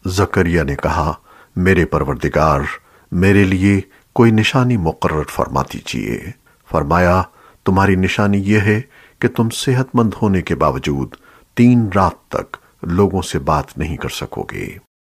जकरिया ने कहा, मेरे परवरदिगार, मेरे लिए कोई निशानी मुकर्रर फरमा दीजिए। फरमाया, तुम्हारी निशानी यह है कि तुम सेहतमंद होने के बावजूद 3 रात तक लोगों से बात नहीं कर सकोगे।